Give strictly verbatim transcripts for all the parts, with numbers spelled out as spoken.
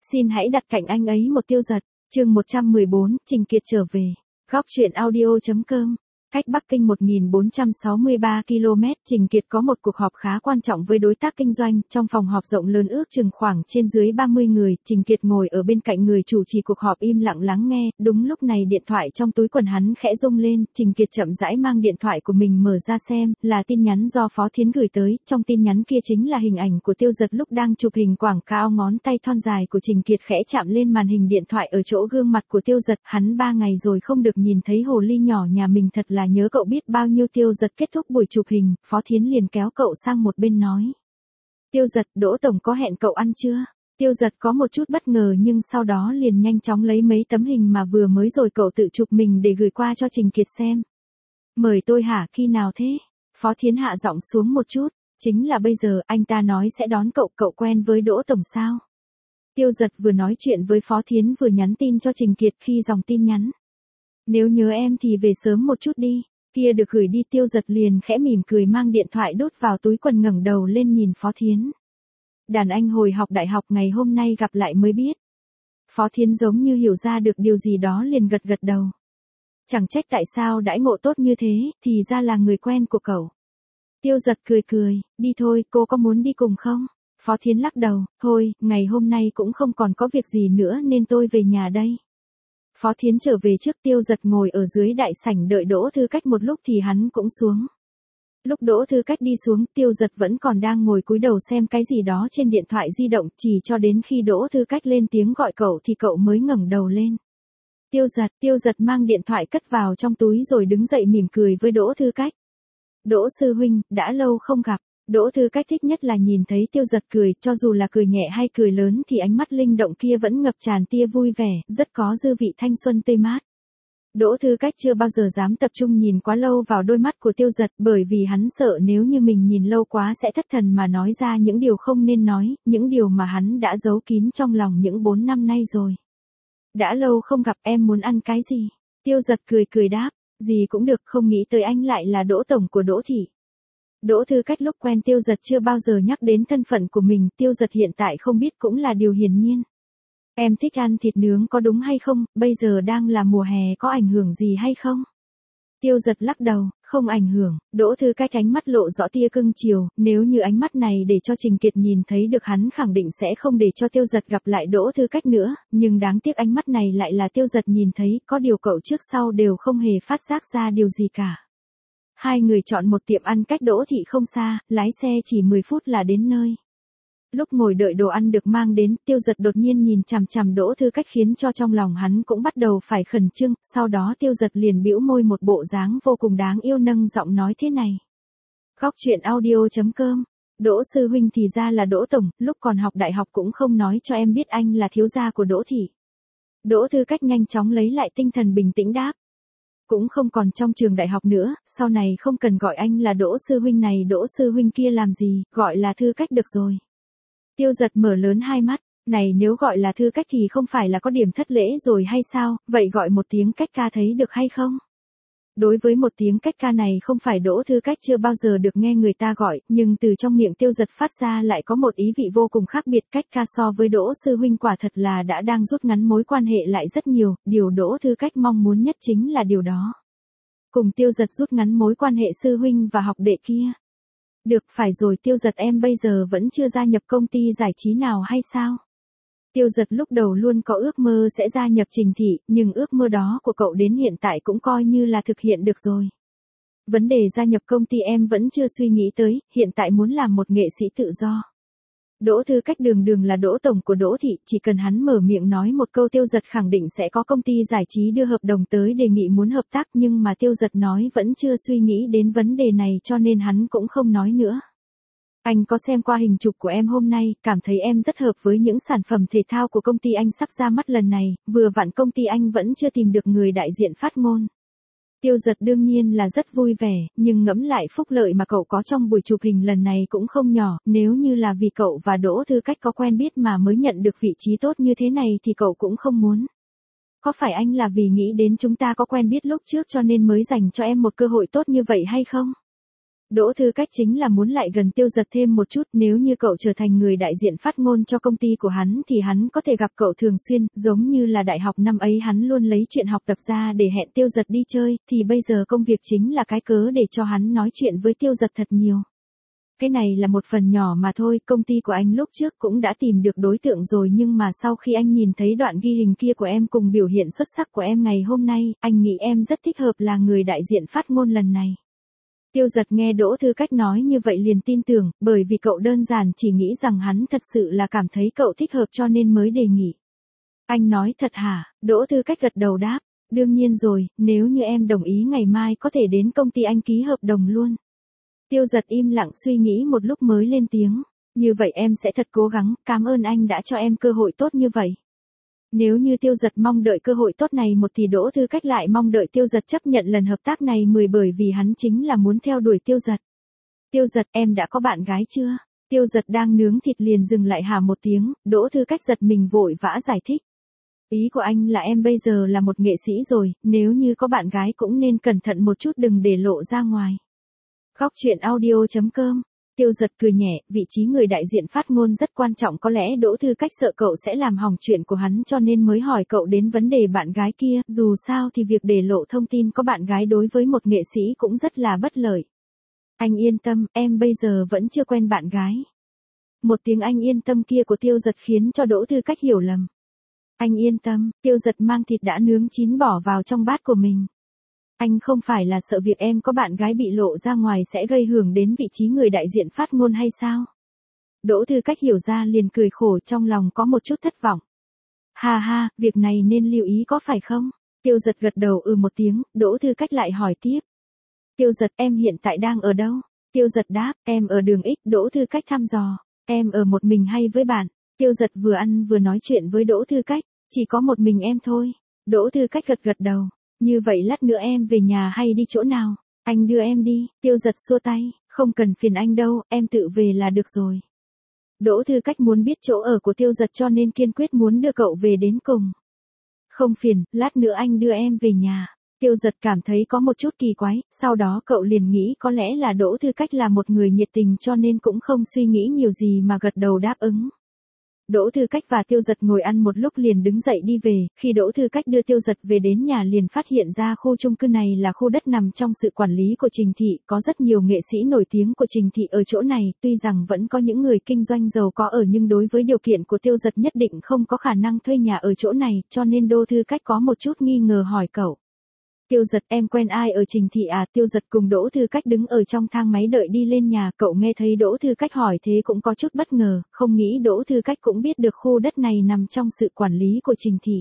Xin hãy đặt cạnh anh ấy một Tiêu Dật. Chương một trăm mười bốn, Trình Kiệt trở về. Góc truyện audio.com. Cách Bắc Kinh một nghìn bốn trăm sáu mươi ba ki lô mét, Trình Kiệt có một cuộc họp khá quan trọng với đối tác kinh doanh, trong phòng họp rộng lớn ước chừng khoảng trên dưới ba mươi người, Trình Kiệt ngồi ở bên cạnh người chủ trì cuộc họp im lặng lắng nghe, đúng lúc này điện thoại trong túi quần hắn khẽ rung lên, Trình Kiệt chậm rãi mang điện thoại của mình mở ra xem, là tin nhắn do Phó Thiến gửi tới, trong tin nhắn kia chính là hình ảnh của Tiêu Dật lúc đang chụp hình quảng cáo, ngón tay thon dài của Trình Kiệt khẽ chạm lên màn hình điện thoại ở chỗ gương mặt của Tiêu Dật, hắn ba ngày rồi không được nhìn thấy hồ ly nhỏ nhà mình thật là nhớ cậu biết bao nhiêu. Tiêu Dật kết thúc buổi chụp hình, Phó Thiến liền kéo cậu sang một bên nói. Tiêu Dật, Đỗ Tổng có hẹn cậu ăn chưa? Tiêu Dật có một chút bất ngờ nhưng sau đó liền nhanh chóng lấy mấy tấm hình mà vừa mới rồi cậu tự chụp mình để gửi qua cho Trình Kiệt xem. Mời tôi hả, khi nào thế? Phó Thiến hạ giọng xuống một chút, chính là bây giờ, anh ta nói sẽ đón cậu, cậu quen với Đỗ Tổng sao? Tiêu Dật vừa nói chuyện với Phó Thiến vừa nhắn tin cho Trình Kiệt khi dòng tin nhắn. Nếu nhớ em thì về sớm một chút đi. Kia được gửi đi. Tiêu Dật liền khẽ mỉm cười mang điện thoại đút vào túi quần, ngẩng đầu lên nhìn Phó Thiến. Đàn anh hồi học đại học ngày hôm nay gặp lại mới biết. Phó Thiến giống như hiểu ra được điều gì đó liền gật gật đầu. Chẳng trách tại sao đãi ngộ tốt như thế, thì ra là người quen của cậu. Tiêu Dật cười cười, đi thôi, cô có muốn đi cùng không? Phó Thiến lắc đầu, thôi, ngày hôm nay cũng không còn có việc gì nữa nên tôi về nhà đây. Phó Thiến trở về trước. Tiêu Dật ngồi ở dưới đại sảnh đợi Đỗ Thư Cách một lúc thì hắn cũng xuống. Lúc Đỗ Thư Cách đi xuống, Tiêu Dật vẫn còn đang ngồi cúi đầu xem cái gì đó trên điện thoại di động, chỉ cho đến khi Đỗ Thư Cách lên tiếng gọi cậu thì cậu mới ngẩng đầu lên. Tiêu Dật, Tiêu Dật mang điện thoại cất vào trong túi rồi đứng dậy mỉm cười với Đỗ Thư Cách. Đỗ sư huynh, đã lâu không gặp. Đỗ Thư Cách thích nhất là nhìn thấy Tiêu Dật cười, cho dù là cười nhẹ hay cười lớn thì ánh mắt linh động kia vẫn ngập tràn tia vui vẻ, rất có dư vị thanh xuân tươi mát. Đỗ Thư Cách chưa bao giờ dám tập trung nhìn quá lâu vào đôi mắt của Tiêu Dật, bởi vì hắn sợ nếu như mình nhìn lâu quá sẽ thất thần mà nói ra những điều không nên nói, những điều mà hắn đã giấu kín trong lòng những bốn năm nay rồi. Đã lâu không gặp, em muốn ăn cái gì? Tiêu Dật cười cười đáp, gì cũng được, không nghĩ tới anh lại là Đỗ Tổng của Đỗ Thị. Đỗ Thư Cách lúc quen Tiêu Dật chưa bao giờ nhắc đến thân phận của mình, Tiêu Dật hiện tại không biết cũng là điều hiển nhiên. Em thích ăn thịt nướng có đúng hay không, bây giờ đang là mùa hè có ảnh hưởng gì hay không? Tiêu Dật lắc đầu, không ảnh hưởng. Đỗ Thư Cách ánh mắt lộ rõ tia cưng chiều, nếu như ánh mắt này để cho Trình Kiệt nhìn thấy được hắn khẳng định sẽ không để cho Tiêu Dật gặp lại Đỗ Thư Cách nữa, nhưng đáng tiếc ánh mắt này lại là Tiêu Dật nhìn thấy, có điều cậu trước sau đều không hề phát giác ra điều gì cả. Hai người chọn một tiệm ăn cách Đỗ Thị không xa, lái xe chỉ mười phút là đến nơi. Lúc ngồi đợi đồ ăn được mang đến, Tiêu Dật đột nhiên nhìn chằm chằm Đỗ Thư Cách khiến cho trong lòng hắn cũng bắt đầu phải khẩn trương, sau đó Tiêu Dật liền bĩu môi một bộ dáng vô cùng đáng yêu nâng giọng nói thế này. Góc truyện audio.com. Đỗ sư huynh thì ra là Đỗ Tổng, lúc còn học đại học cũng không nói cho em biết anh là thiếu gia của Đỗ Thị. Đỗ Thư Cách nhanh chóng lấy lại tinh thần bình tĩnh đáp. Cũng không còn trong trường đại học nữa, sau này không cần gọi anh là Đỗ sư huynh này Đỗ sư huynh kia làm gì, gọi là Thư Cách được rồi. Tiêu Dật mở lớn hai mắt, này nếu gọi là Thư Cách thì không phải là có điểm thất lễ rồi hay sao, vậy gọi một tiếng Cách ca thấy được hay không? Đối với một tiếng Cách ca này không phải Đỗ Thư Cách chưa bao giờ được nghe người ta gọi, nhưng từ trong miệng Tiêu Dật phát ra lại có một ý vị vô cùng khác biệt. Cách ca so với Đỗ sư huynh quả thật là đã đang rút ngắn mối quan hệ lại rất nhiều, điều Đỗ Thư Cách mong muốn nhất chính là điều đó. Cùng Tiêu Dật rút ngắn mối quan hệ sư huynh và học đệ kia. Được, phải rồi Tiêu Dật, em bây giờ vẫn chưa gia nhập công ty giải trí nào hay sao? Tiêu Dật lúc đầu luôn có ước mơ sẽ gia nhập Trình Thị, nhưng ước mơ đó của cậu đến hiện tại cũng coi như là thực hiện được rồi. Vấn đề gia nhập công ty em vẫn chưa suy nghĩ tới, hiện tại muốn làm một nghệ sĩ tự do. Đỗ Thư Cách đường đường là Đỗ Tổng của Đỗ Thị, chỉ cần hắn mở miệng nói một câu Tiêu Dật khẳng định sẽ có công ty giải trí đưa hợp đồng tới đề nghị muốn hợp tác, nhưng mà Tiêu Dật nói vẫn chưa suy nghĩ đến vấn đề này cho nên hắn cũng không nói nữa. Anh có xem qua hình chụp của em hôm nay, cảm thấy em rất hợp với những sản phẩm thể thao của công ty anh sắp ra mắt lần này, vừa vặn công ty anh vẫn chưa tìm được người đại diện phát ngôn. Tiêu Dật đương nhiên là rất vui vẻ, nhưng ngẫm lại phúc lợi mà cậu có trong buổi chụp hình lần này cũng không nhỏ, nếu như là vì cậu và Đỗ Thư Cách có quen biết mà mới nhận được vị trí tốt như thế này thì cậu cũng không muốn. Có phải anh là vì nghĩ đến chúng ta có quen biết lúc trước cho nên mới dành cho em một cơ hội tốt như vậy hay không? Đỗ Thư Cách chính là muốn lại gần Tiêu Giật thêm một chút, nếu như cậu trở thành người đại diện phát ngôn cho công ty của hắn thì hắn có thể gặp cậu thường xuyên, giống như là đại học năm ấy hắn luôn lấy chuyện học tập ra để hẹn Tiêu Giật đi chơi, thì bây giờ công việc chính là cái cớ để cho hắn nói chuyện với Tiêu Giật thật nhiều. Cái này là một phần nhỏ mà thôi, công ty của anh lúc trước cũng đã tìm được đối tượng rồi, nhưng mà sau khi anh nhìn thấy đoạn ghi hình kia của em cùng biểu hiện xuất sắc của em ngày hôm nay, anh nghĩ em rất thích hợp là người đại diện phát ngôn lần này. Tiêu Giật nghe Đỗ Thư Cách nói như vậy liền tin tưởng, bởi vì cậu đơn giản chỉ nghĩ rằng hắn thật sự là cảm thấy cậu thích hợp cho nên mới đề nghị. Anh nói thật hả? Đỗ Thư Cách gật đầu đáp, đương nhiên rồi, nếu như em đồng ý ngày mai có thể đến công ty anh ký hợp đồng luôn. Tiêu Giật im lặng suy nghĩ một lúc mới lên tiếng, như vậy em sẽ thật cố gắng, cảm ơn anh đã cho em cơ hội tốt như vậy. Nếu như Tiêu Giật mong đợi cơ hội tốt này một thì Đỗ Thư Cách lại mong đợi Tiêu Giật chấp nhận lần hợp tác này mười, bởi vì hắn chính là muốn theo đuổi Tiêu Giật. Tiêu Giật, em đã có bạn gái chưa? Tiêu Giật đang nướng thịt liền dừng lại hả một tiếng, Đỗ Thư Cách giật mình vội vã giải thích. Ý của anh là em bây giờ là một nghệ sĩ rồi, nếu như có bạn gái cũng nên cẩn thận một chút đừng để lộ ra ngoài. Góc truyện audio chấm com. Tiêu Giật cười nhẹ, vị trí người đại diện phát ngôn rất quan trọng, có lẽ Đỗ Thư Cách sợ cậu sẽ làm hỏng chuyện của hắn cho nên mới hỏi cậu đến vấn đề bạn gái kia, dù sao thì việc để lộ thông tin có bạn gái đối với một nghệ sĩ cũng rất là bất lợi. Anh yên tâm, em bây giờ vẫn chưa quen bạn gái. Một tiếng anh yên tâm kia của Tiêu Giật khiến cho Đỗ Thư Cách hiểu lầm. Anh yên tâm, Tiêu Giật mang thịt đã nướng chín bỏ vào trong bát của mình. Anh không phải là sợ việc em có bạn gái bị lộ ra ngoài sẽ gây hưởng đến vị trí người đại diện phát ngôn hay sao? Đỗ Thư Cách hiểu ra liền cười khổ, trong lòng có một chút thất vọng. Ha ha, việc này nên lưu ý có phải không? Tiêu Giật gật đầu ừ một tiếng, Đỗ Thư Cách lại hỏi tiếp. Tiêu Giật, em hiện tại đang ở đâu? Tiêu Giật đáp, em ở đường X. Đỗ Thư Cách thăm dò, em ở một mình hay với bạn? Tiêu Giật vừa ăn vừa nói chuyện với Đỗ Thư Cách, chỉ có một mình em thôi. Đỗ Thư Cách gật gật đầu. Như vậy lát nữa em về nhà hay đi chỗ nào? Anh đưa em đi. Tiêu Giật xua tay, không cần phiền anh đâu, em tự về là được rồi. Đỗ Thư Cách muốn biết chỗ ở của Tiêu Giật cho nên kiên quyết muốn đưa cậu về đến cùng. Không phiền, lát nữa anh đưa em về nhà. Tiêu Giật cảm thấy có một chút kỳ quái, sau đó cậu liền nghĩ có lẽ là Đỗ Thư Cách là một người nhiệt tình cho nên cũng không suy nghĩ nhiều gì mà gật đầu đáp ứng. Đỗ Thư Cách và Tiêu Giật ngồi ăn một lúc liền đứng dậy đi về, khi Đỗ Thư Cách đưa Tiêu Giật về đến nhà liền phát hiện ra khu chung cư này là khu đất nằm trong sự quản lý của Trình Thị, có rất nhiều nghệ sĩ nổi tiếng của Trình Thị ở chỗ này, tuy rằng vẫn có những người kinh doanh giàu có ở nhưng đối với điều kiện của Tiêu Giật nhất định không có khả năng thuê nhà ở chỗ này, cho nên Đỗ Thư Cách có một chút nghi ngờ hỏi cậu. Tiêu Giật, em quen ai ở Trình Thị à? Tiêu Giật cùng Đỗ Thư Cách đứng ở trong thang máy đợi đi lên nhà, cậu nghe thấy Đỗ Thư Cách hỏi thế cũng có chút bất ngờ, không nghĩ Đỗ Thư Cách cũng biết được khu đất này nằm trong sự quản lý của Trình Thị.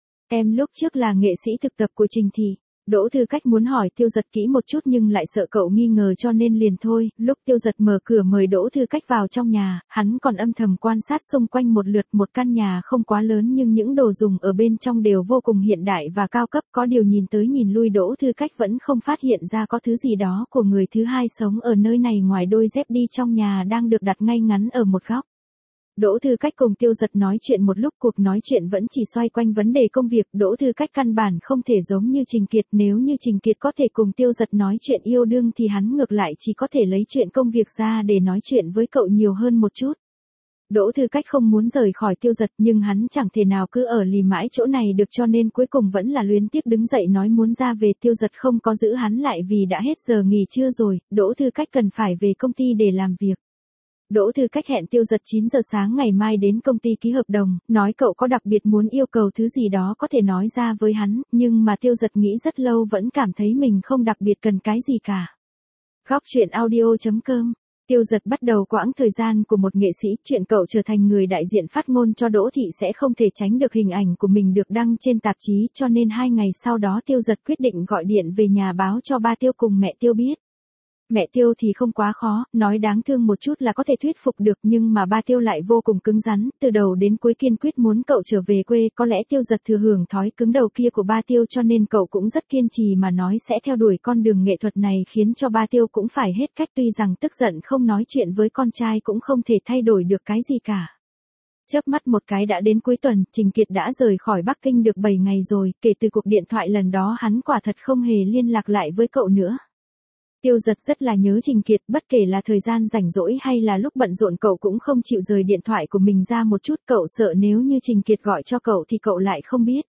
Em lúc trước là nghệ sĩ thực tập của Trình Thị. Đỗ Thư Cách muốn hỏi Tiêu Giật kỹ một chút nhưng lại sợ cậu nghi ngờ cho nên liền thôi, lúc Tiêu Giật mở cửa mời Đỗ Thư Cách vào trong nhà, hắn còn âm thầm quan sát xung quanh một lượt, một căn nhà không quá lớn nhưng những đồ dùng ở bên trong đều vô cùng hiện đại và cao cấp, có điều nhìn tới nhìn lui Đỗ Thư Cách vẫn không phát hiện ra có thứ gì đó của người thứ hai sống ở nơi này ngoài đôi dép đi trong nhà đang được đặt ngay ngắn ở một góc. Đỗ Thư Cách cùng Tiêu Giật nói chuyện một lúc, cuộc nói chuyện vẫn chỉ xoay quanh vấn đề công việc, Đỗ Thư Cách căn bản không thể giống như Trình Kiệt, nếu như Trình Kiệt có thể cùng Tiêu Giật nói chuyện yêu đương thì hắn ngược lại chỉ có thể lấy chuyện công việc ra để nói chuyện với cậu nhiều hơn một chút. Đỗ Thư Cách không muốn rời khỏi Tiêu Giật nhưng hắn chẳng thể nào cứ ở lì mãi chỗ này được cho nên cuối cùng vẫn là luyến tiếc đứng dậy nói muốn ra về. Tiêu Giật không có giữ hắn lại vì đã hết giờ nghỉ trưa rồi, Đỗ Thư Cách cần phải về công ty để làm việc. Đỗ Thư Cách hẹn Tiêu Giật chín giờ sáng ngày mai đến công ty ký hợp đồng, nói cậu có đặc biệt muốn yêu cầu thứ gì đó có thể nói ra với hắn, nhưng mà Tiêu Giật nghĩ rất lâu vẫn cảm thấy mình không đặc biệt cần cái gì cả. Góc truyện audio chấm com. Tiêu Giật bắt đầu quãng thời gian của một nghệ sĩ, chuyện cậu trở thành người đại diện phát ngôn cho Đỗ Thị sẽ không thể tránh được hình ảnh của mình được đăng trên tạp chí, cho nên hai ngày sau đó Tiêu Giật quyết định gọi điện về nhà báo cho ba Tiêu cùng mẹ Tiêu biết. Mẹ Tiêu thì không quá khó, nói đáng thương một chút là có thể thuyết phục được nhưng mà ba Tiêu lại vô cùng cứng rắn, từ đầu đến cuối kiên quyết muốn cậu trở về quê, có lẽ Tiêu Giật thừa hưởng thói cứng đầu kia của ba Tiêu cho nên cậu cũng rất kiên trì mà nói sẽ theo đuổi con đường nghệ thuật này khiến cho ba Tiêu cũng phải hết cách, tuy rằng tức giận không nói chuyện với con trai cũng không thể thay đổi được cái gì cả. Chớp mắt một cái đã đến cuối tuần, Trình Kiệt đã rời khỏi Bắc Kinh được bảy ngày rồi, kể từ cuộc điện thoại lần đó hắn quả thật không hề liên lạc lại với cậu nữa. Tiêu Giật rất là nhớ Trình Kiệt, bất kể là thời gian rảnh rỗi hay là lúc bận rộn cậu cũng không chịu rời điện thoại của mình ra một chút, cậu sợ nếu như Trình Kiệt gọi cho cậu thì cậu lại không biết.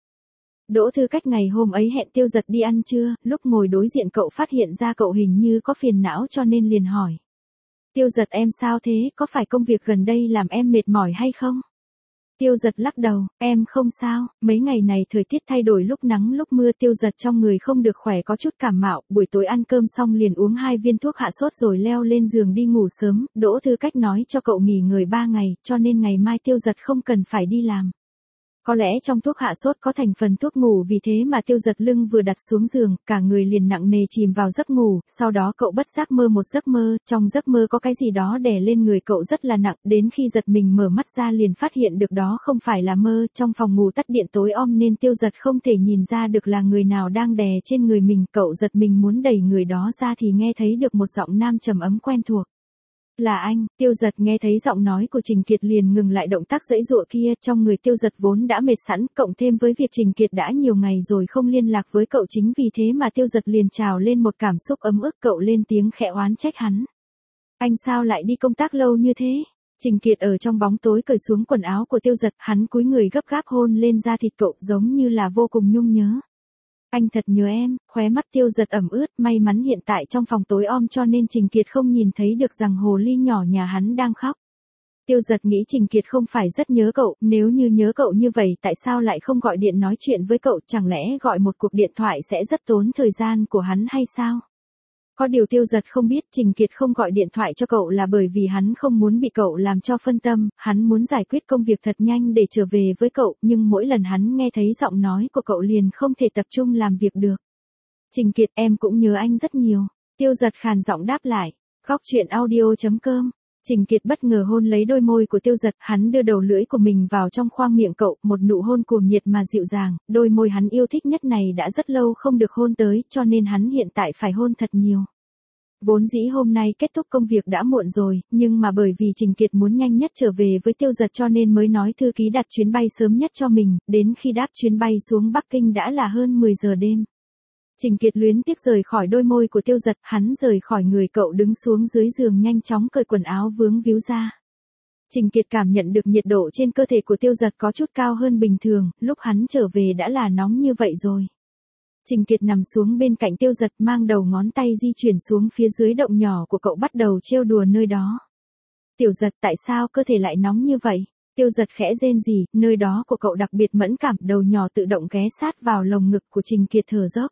Đỗ Thư Cách ngày hôm ấy hẹn Tiêu Giật đi ăn trưa, lúc ngồi đối diện cậu phát hiện ra cậu hình như có phiền não cho nên liền hỏi. Tiêu Giật em sao thế, có phải công việc gần đây làm em mệt mỏi hay không? Tiêu Giật lắc đầu, em không sao, mấy ngày này thời tiết thay đổi lúc nắng lúc mưa. Tiêu Giật trong người không được khỏe, có chút cảm mạo, buổi tối ăn cơm xong liền uống hai viên thuốc hạ sốt rồi leo lên giường đi ngủ sớm. Đỗ Thư Cách nói cho cậu nghỉ ngơi ba ngày, cho nên ngày mai Tiêu Giật không cần phải đi làm. Có lẽ trong thuốc hạ sốt có thành phần thuốc ngủ, vì thế mà Tiêu Giật lưng vừa đặt xuống giường, cả người liền nặng nề chìm vào giấc ngủ. Sau đó cậu bất giác mơ một giấc mơ, trong giấc mơ có cái gì đó đè lên người cậu rất là nặng, đến khi giật mình mở mắt ra liền phát hiện được đó không phải là mơ. Trong phòng ngủ tắt điện tối om nên Tiêu Giật không thể nhìn ra được là người nào đang đè trên người mình. Cậu giật mình muốn đẩy người đó ra thì nghe thấy được một giọng nam trầm ấm quen thuộc. Là anh. Tiêu Giật nghe thấy giọng nói của Trình Kiệt liền ngừng lại động tác giãy giụa kia, trong người Tiêu Giật vốn đã mệt sẵn, cộng thêm với việc Trình Kiệt đã nhiều ngày rồi không liên lạc với cậu, chính vì thế mà Tiêu Giật liền trào lên một cảm xúc ấm ức. Cậu lên tiếng khẽ oán trách hắn. Anh sao lại đi công tác lâu như thế? Trình Kiệt ở trong bóng tối cởi xuống quần áo của Tiêu Giật, hắn cúi người gấp gáp hôn lên da thịt cậu giống như là vô cùng nhung nhớ. Anh thật nhớ em. Khóe mắt Tiêu Giật ẩm ướt, may mắn hiện tại trong phòng tối om cho nên Trình Kiệt không nhìn thấy được rằng hồ ly nhỏ nhà hắn đang khóc. Tiêu Giật nghĩ Trình Kiệt không phải rất nhớ cậu, nếu như nhớ cậu như vậy tại sao lại không gọi điện nói chuyện với cậu, chẳng lẽ gọi một cuộc điện thoại sẽ rất tốn thời gian của hắn hay sao? Có điều Tiêu Giật không biết Trình Kiệt không gọi điện thoại cho cậu là bởi vì hắn không muốn bị cậu làm cho phân tâm, hắn muốn giải quyết công việc thật nhanh để trở về với cậu, nhưng mỗi lần hắn nghe thấy giọng nói của cậu liền không thể tập trung làm việc được. Trình Kiệt, em cũng nhớ anh rất nhiều. Tiêu Giật khàn giọng đáp lại. Góc truyện audio chấm com. Trình Kiệt bất ngờ hôn lấy đôi môi của Tiêu Giật, hắn đưa đầu lưỡi của mình vào trong khoang miệng cậu, một nụ hôn cuồng nhiệt mà dịu dàng, đôi môi hắn yêu thích nhất này đã rất lâu không được hôn tới, cho nên hắn hiện tại phải hôn thật nhiều. Vốn dĩ hôm nay kết thúc công việc đã muộn rồi, nhưng mà bởi vì Trình Kiệt muốn nhanh nhất trở về với Tiêu Giật cho nên mới nói thư ký đặt chuyến bay sớm nhất cho mình, đến khi đáp chuyến bay xuống Bắc Kinh đã là hơn mười giờ đêm. Trình Kiệt luyến tiếc rời khỏi đôi môi của Tiêu Giật, hắn rời khỏi người cậu đứng xuống dưới giường nhanh chóng cởi quần áo vướng víu ra. Trình Kiệt cảm nhận được nhiệt độ trên cơ thể của Tiêu Giật có chút cao hơn bình thường, lúc hắn trở về đã là nóng như vậy rồi. Trình Kiệt nằm xuống bên cạnh Tiêu Giật, mang đầu ngón tay di chuyển xuống phía dưới động nhỏ của cậu, bắt đầu trêu đùa nơi đó. Tiểu Giật, tại sao cơ thể lại nóng như vậy? Tiêu Giật khẽ rên rỉ, nơi đó của cậu đặc biệt mẫn cảm, đầu nhỏ tự động ghé sát vào lồng ngực của Trình Kiệt thở dốc.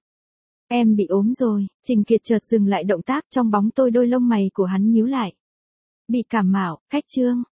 Em bị ốm rồi. Trình Kiệt chợt dừng lại động tác, trong bóng tôi đôi lông mày của hắn nhíu lại. Bị cảm mạo, khách trương.